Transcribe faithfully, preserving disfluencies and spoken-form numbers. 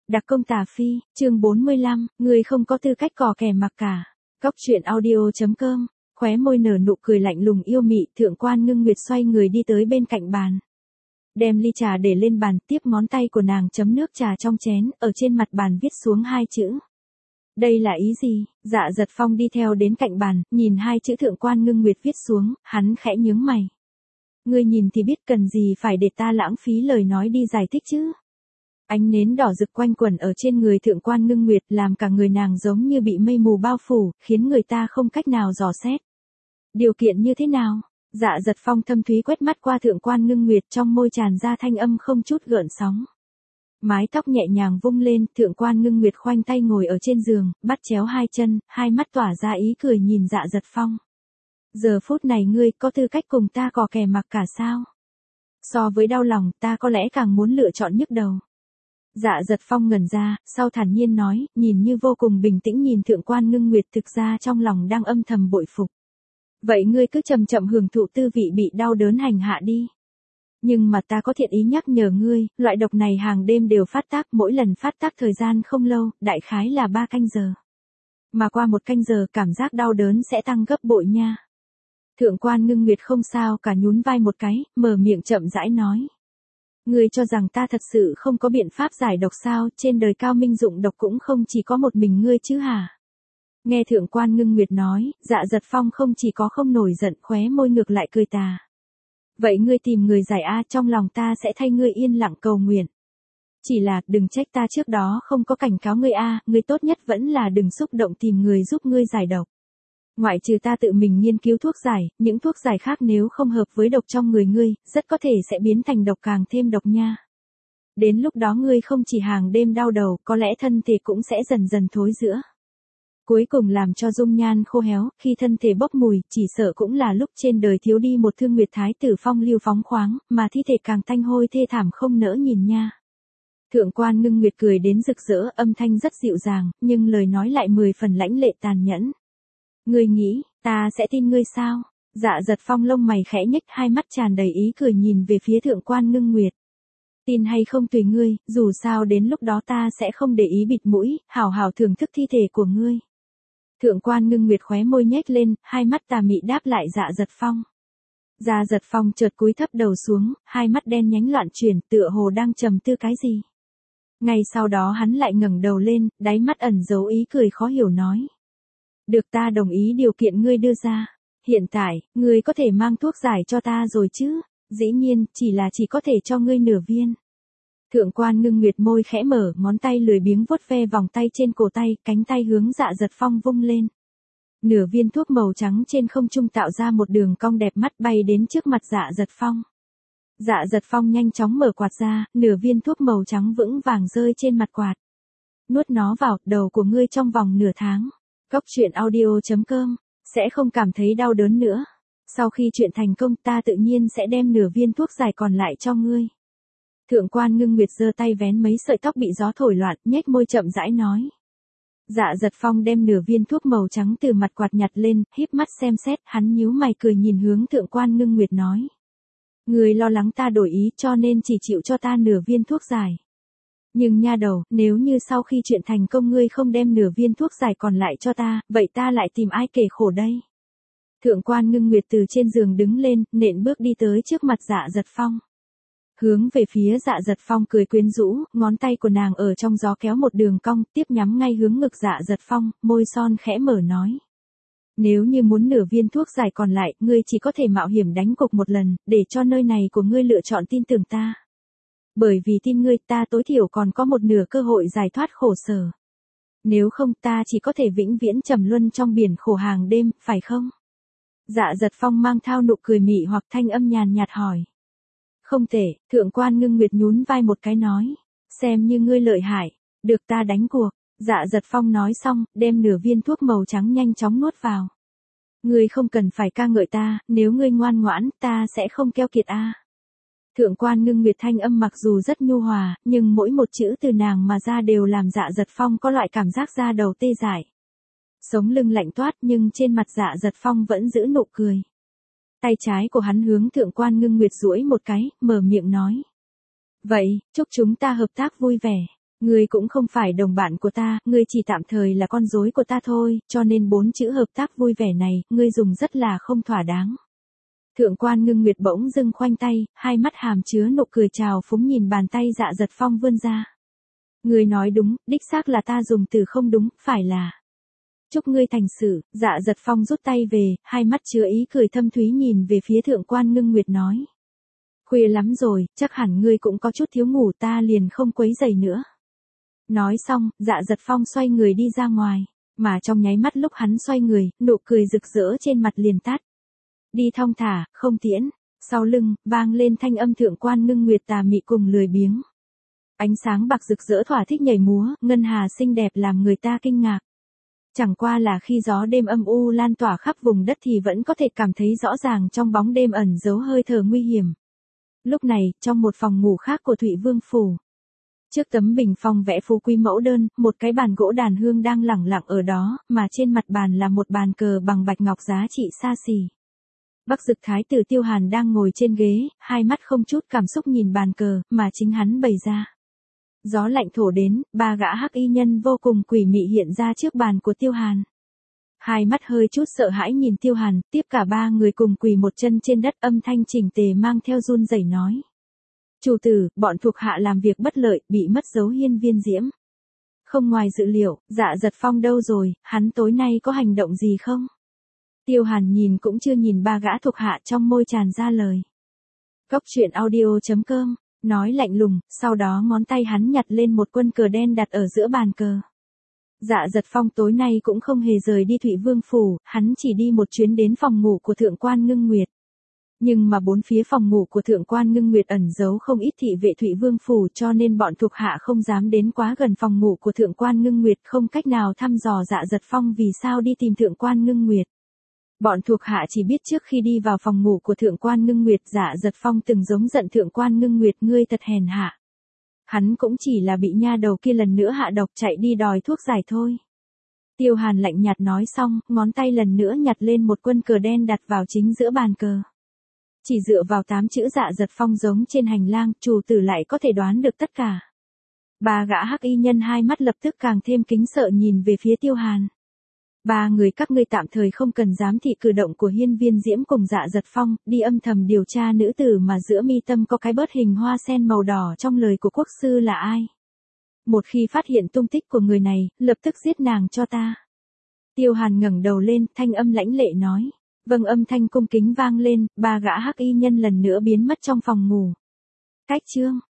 Đặc công tà phi, chương bốn mươi lăm, người không có tư cách cò kè mặc cả. Cóc truyện audio chấm com, khóe môi nở nụ cười lạnh lùng yêu mị, Thượng quan Ngưng Nguyệt xoay người đi tới bên cạnh bàn. Đem ly trà để lên bàn, tiếp ngón tay của nàng chấm nước trà trong chén, ở trên mặt bàn viết xuống hai chữ. Đây là ý gì? Dạ Giật Phong đi theo đến cạnh bàn, nhìn hai chữ Thượng quan Ngưng Nguyệt viết xuống, hắn khẽ nhướng mày. Ngươi nhìn thì biết, cần gì phải để ta lãng phí lời nói đi giải thích chứ? Ánh nến đỏ rực quanh quẩn ở trên người Thượng quan Ngưng Nguyệt, làm cả người nàng giống như bị mây mù bao phủ, khiến người ta không cách nào dò xét. Điều kiện như thế nào? Dạ Giật Phong thâm thúy quét mắt qua Thượng quan Ngưng Nguyệt, trong môi tràn ra thanh âm không chút gợn sóng. Mái tóc nhẹ nhàng vung lên, Thượng quan Ngưng Nguyệt khoanh tay ngồi ở trên giường, bắt chéo hai chân, hai mắt tỏa ra ý cười nhìn Dạ Giật Phong. Giờ phút này ngươi có tư cách cùng ta cò kè mặc cả sao? So với đau lòng, ta có lẽ càng muốn lựa chọn nhức đầu. Dạ Giật Phong ngẩn ra, sau thản nhiên nói, nhìn như vô cùng bình tĩnh nhìn Thượng quan Ngưng Nguyệt, thực ra trong lòng đang âm thầm bội phục. Vậy ngươi cứ chậm chậm hưởng thụ tư vị bị đau đớn hành hạ đi. Nhưng mà ta có thiện ý nhắc nhở ngươi, loại độc này hàng đêm đều phát tác, mỗi lần phát tác thời gian không lâu, đại khái là ba canh giờ. Mà qua một canh giờ cảm giác đau đớn sẽ tăng gấp bội nha. Thượng quan Ngưng Nguyệt không sao cả, nhún vai một cái, mở miệng chậm rãi nói. Ngươi cho rằng ta thật sự không có biện pháp giải độc sao? Trên đời cao minh dụng độc cũng không chỉ có một mình ngươi chứ hả? Nghe Thượng quan Ngưng Nguyệt nói, Dạ Giật Phong không chỉ có không nổi giận, khóe môi ngược lại cười tà. Vậy ngươi tìm người giải a, trong lòng ta sẽ thay ngươi yên lặng cầu nguyện. Chỉ là, đừng trách ta trước đó không có cảnh cáo ngươi a, ngươi tốt nhất vẫn là đừng xúc động tìm người giúp ngươi giải độc. Ngoại trừ ta tự mình nghiên cứu thuốc giải, những thuốc giải khác nếu không hợp với độc trong người ngươi, rất có thể sẽ biến thành độc càng thêm độc nha. Đến lúc đó ngươi không chỉ hàng đêm đau đầu, có lẽ thân thể cũng sẽ dần dần thối rữa. Cuối cùng làm cho dung nhan khô héo, khi thân thể bốc mùi, chỉ sợ cũng là lúc trên đời thiếu đi một thương nguyệt thái tử phong lưu phóng khoáng, mà thi thể càng tanh hôi thê thảm không nỡ nhìn nha. Thượng quan Ngưng Nguyệt cười đến rực rỡ, âm thanh rất dịu dàng, nhưng lời nói lại mười phần lãnh lệ tàn nhẫn. Ngươi nghĩ, ta sẽ tin ngươi sao? Dạ Giật Phong lông mày khẽ nhếch, hai mắt tràn đầy ý cười nhìn về phía Thượng quan Ngưng Nguyệt. Tin hay không tùy ngươi, dù sao đến lúc đó ta sẽ không để ý bịt mũi, hảo hảo thưởng thức thi thể của ngươi. Thượng quan Ngưng Nguyệt khóe môi nhếch lên, hai mắt tà mị đáp lại Dạ Giật Phong. Dạ Giật Phong chợt cúi thấp đầu xuống, hai mắt đen nhánh loạn chuyển, tựa hồ đang trầm tư cái gì. Ngay sau đó hắn lại ngẩng đầu lên, đáy mắt ẩn giấu ý cười khó hiểu nói. Được, ta đồng ý điều kiện ngươi đưa ra. Hiện tại, ngươi có thể mang thuốc giải cho ta rồi chứ? Dĩ nhiên, chỉ là chỉ có thể cho ngươi nửa viên. Thượng quan Ngưng Nguyệt môi khẽ mở, ngón tay lười biếng vuốt ve vòng tay trên cổ tay, cánh tay hướng Dạ Giật Phong vung lên. Nửa viên thuốc màu trắng trên không trung tạo ra một đường cong đẹp mắt bay đến trước mặt Dạ Giật Phong. Dạ Giật Phong nhanh chóng mở quạt ra, nửa viên thuốc màu trắng vững vàng rơi trên mặt quạt. Nuốt nó vào, đầu của ngươi trong vòng nửa tháng. Cóc truyện audio chấm com, sẽ không cảm thấy đau đớn nữa. Sau khi chuyện thành công, ta tự nhiên sẽ đem nửa viên thuốc giải còn lại cho ngươi. Thượng quan Ngưng Nguyệt giơ tay vén mấy sợi tóc bị gió thổi loạn, nhếch môi chậm rãi nói. Dạ Giật Phong đem nửa viên thuốc màu trắng từ mặt quạt nhặt lên, híp mắt xem xét, hắn nhíu mày cười nhìn hướng Thượng quan Ngưng Nguyệt nói. Ngươi lo lắng ta đổi ý cho nên chỉ chịu cho ta nửa viên thuốc giải. Nhưng nha đầu, nếu như sau khi chuyện thành công ngươi không đem nửa viên thuốc giải còn lại cho ta, vậy ta lại tìm ai kể khổ đây? Thượng quan Ngưng Nguyệt từ trên giường đứng lên, nện bước đi tới trước mặt Dạ Giật Phong. Hướng về phía Dạ Giật Phong cười quyến rũ, ngón tay của nàng ở trong gió kéo một đường cong, tiếp nhắm ngay hướng ngực Dạ Giật Phong, môi son khẽ mở nói. Nếu như muốn nửa viên thuốc giải còn lại, ngươi chỉ có thể mạo hiểm đánh cược một lần, để cho nơi này của ngươi lựa chọn tin tưởng ta. Bởi vì tin ngươi, ta tối thiểu còn có một nửa cơ hội giải thoát khổ sở. Nếu không, ta chỉ có thể vĩnh viễn trầm luân trong biển khổ hàng đêm, phải không? Dạ Giật Phong mang theo nụ cười mị hoặc thanh âm nhàn nhạt hỏi. Không thể, Thượng quan Ngưng Nguyệt nhún vai một cái nói. Xem như ngươi lợi hại, được ta đánh cuộc. Dạ Giật Phong nói xong, đem nửa viên thuốc màu trắng nhanh chóng nuốt vào. Ngươi không cần phải ca ngợi ta, nếu ngươi ngoan ngoãn, ta sẽ không keo kiệt a. Thượng quan Ngưng Nguyệt thanh âm mặc dù rất nhu hòa, nhưng mỗi một chữ từ nàng mà ra đều làm Dạ Giật Phong có loại cảm giác da đầu tê dại. Sống lưng lạnh toát nhưng trên mặt Dạ Giật Phong vẫn giữ nụ cười. Tay trái của hắn hướng Thượng quan Ngưng Nguyệt duỗi một cái, mở miệng nói. Vậy, chúc chúng ta hợp tác vui vẻ. Ngươi cũng không phải đồng bạn của ta, ngươi chỉ tạm thời là con rối của ta thôi, cho nên bốn chữ hợp tác vui vẻ này, ngươi dùng rất là không thỏa đáng. Thượng quan Ngưng Nguyệt bỗng dưng khoanh tay, hai mắt hàm chứa nụ cười trào phúng nhìn bàn tay Dạ Dật Phong vươn ra. Ngươi nói đúng, đích xác là ta dùng từ không đúng, phải là. Chúc ngươi thành sự, Dạ Dật Phong rút tay về, hai mắt chứa ý cười thâm thúy nhìn về phía thượng quan Ngưng Nguyệt nói. Khuya lắm rồi, chắc hẳn ngươi cũng có chút thiếu ngủ, ta liền không quấy rầy nữa. Nói xong, Dạ Dật Phong xoay người đi ra ngoài, mà trong nháy mắt lúc hắn xoay người, nụ cười rực rỡ trên mặt liền tắt. Đi thong thả, không tiễn. Sau lưng, vang lên thanh âm thượng quan Ngưng Nguyệt tà mị cùng lười biếng. Ánh sáng bạc rực rỡ thỏa thích nhảy múa, ngân hà xinh đẹp làm người ta kinh ngạc. Chẳng qua là khi gió đêm âm u lan tỏa khắp vùng đất thì vẫn có thể cảm thấy rõ ràng trong bóng đêm ẩn giấu hơi thở nguy hiểm. Lúc này, trong một phòng ngủ khác của Thụy Vương Phủ. Trước tấm bình phong vẽ phú quý mẫu đơn, một cái bàn gỗ đàn hương đang lẳng lặng ở đó, mà trên mặt bàn là một bàn cờ bằng bạch ngọc giá trị xa xỉ. Bắc Dực Thái tử Tiêu Hàn đang ngồi trên ghế, hai mắt không chút cảm xúc nhìn bàn cờ, mà chính hắn bày ra. Gió lạnh thổi đến, ba gã hắc y nhân vô cùng quỷ mị hiện ra trước bàn của Tiêu Hàn. Hai mắt hơi chút sợ hãi nhìn Tiêu Hàn, tiếp cả ba người cùng quỳ một chân trên đất, âm thanh chỉnh tề mang theo run rẩy nói. Chủ tử, bọn thuộc hạ làm việc bất lợi, bị mất dấu hiên viên diễm. Không ngoài dự liệu, Dạ Dật Phong đâu rồi, hắn tối nay có hành động gì không? Tiêu Hàn nhìn cũng chưa nhìn ba gã thuộc hạ, trong môi tràn ra lời. Cốc truyện audio chấm com, nói lạnh lùng, sau đó ngón tay hắn nhặt lên một quân cờ đen đặt ở giữa bàn cờ. Dạ Dật Phong tối nay cũng không hề rời đi Thụy Vương Phủ, hắn chỉ đi một chuyến đến phòng ngủ của thượng quan Ngưng Nguyệt. Nhưng mà bốn phía phòng ngủ của thượng quan Ngưng Nguyệt ẩn giấu không ít thị vệ Thụy Vương Phủ, cho nên bọn thuộc hạ không dám đến quá gần phòng ngủ của thượng quan Ngưng Nguyệt, không cách nào thăm dò Dạ Dật Phong vì sao đi tìm thượng quan Ngưng Nguyệt. Bọn thuộc hạ chỉ biết trước khi đi vào phòng ngủ của thượng quan Ngưng Nguyệt, Dạ Dật Phong từng giống giận thượng quan Ngưng Nguyệt, ngươi thật hèn hạ. Hắn cũng chỉ là bị nha đầu kia lần nữa hạ độc chạy đi đòi thuốc giải thôi. Tiêu Hàn lạnh nhạt nói xong, ngón tay lần nữa nhặt lên một quân cờ đen đặt vào chính giữa bàn cờ. Chỉ dựa vào tám chữ Dạ Dật Phong giống trên hành lang, chủ tử lại có thể đoán được tất cả. Ba gã hắc y nhân hai mắt lập tức càng thêm kính sợ nhìn về phía Tiêu Hàn. Ba người các ngươi tạm thời không cần giám thị cử động của hiên viên diễm cùng Dạ Dật Phong, đi âm thầm điều tra nữ tử mà giữa mi tâm có cái bớt hình hoa sen màu đỏ trong lời của quốc sư là ai. Một khi phát hiện tung tích của người này, lập tức giết nàng cho ta. Tiêu Hàn ngẩng đầu lên, thanh âm lãnh lệ nói. Vâng, âm thanh cung kính vang lên, ba gã hắc y nhân lần nữa biến mất trong phòng ngủ. Cách chương